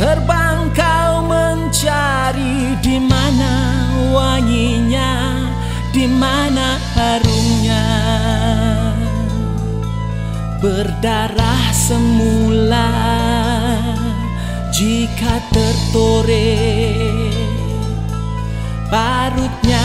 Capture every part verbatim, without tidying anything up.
Terbang kau mencari di mana wanginya, di mana harumnya. Berdarah semula jika tertoreh parutnya.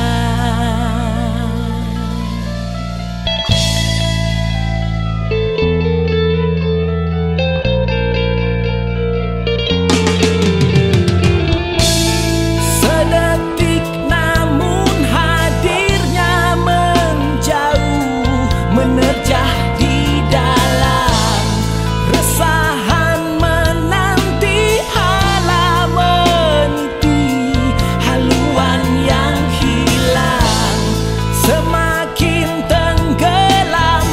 Sedetik namun hadirnya menjauh, menerjah di dalam resahan menanti alam, meniti haluan yang hilang. Semakin tenggelam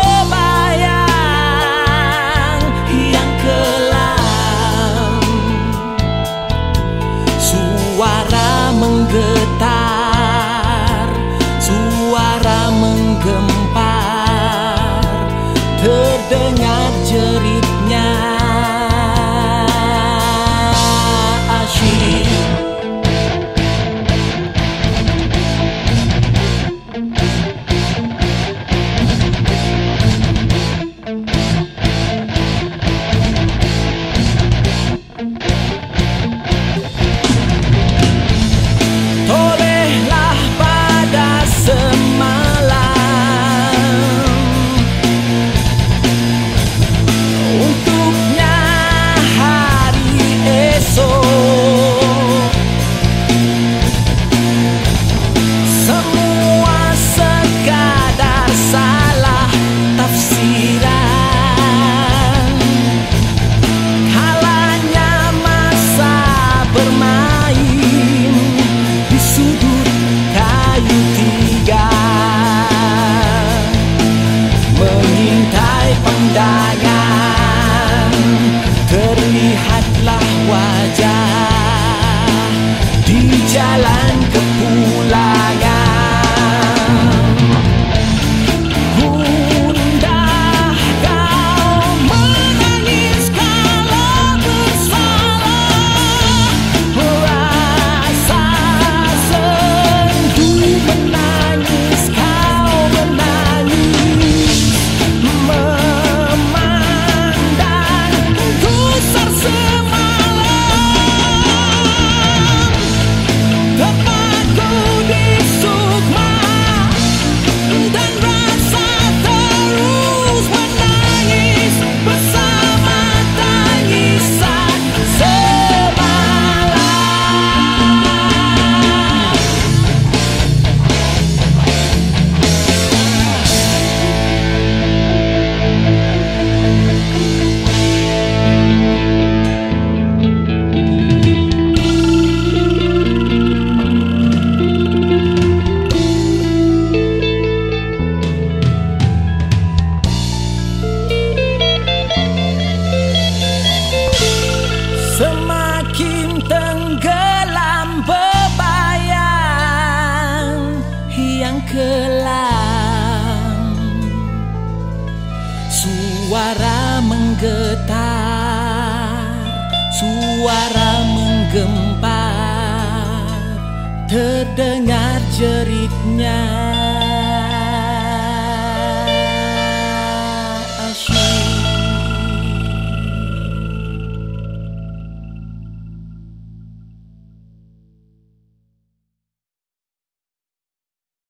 bebayang yang kelam, suara menggetar, suara menggempar, terdengar jeritnya asyik. Tolehlah pada semalam, untuknya hari esok. Semua sekadar salah tafsiran, kalanya masa bermain di sudut kayu tiga, mengintai pandangan. Terlihatlah wajah di jalan kepulangan. Gundah kau menangis kalau bersalah, rasa sendu menangis kau menangis, memandang gusar semalam. Terpaku di sukma dan rasa terus menangis bersama tangisan semalam. Semakin tenggelam bebayang yang kelam, suara menggetar, suara menggempar, terdengar jeritnya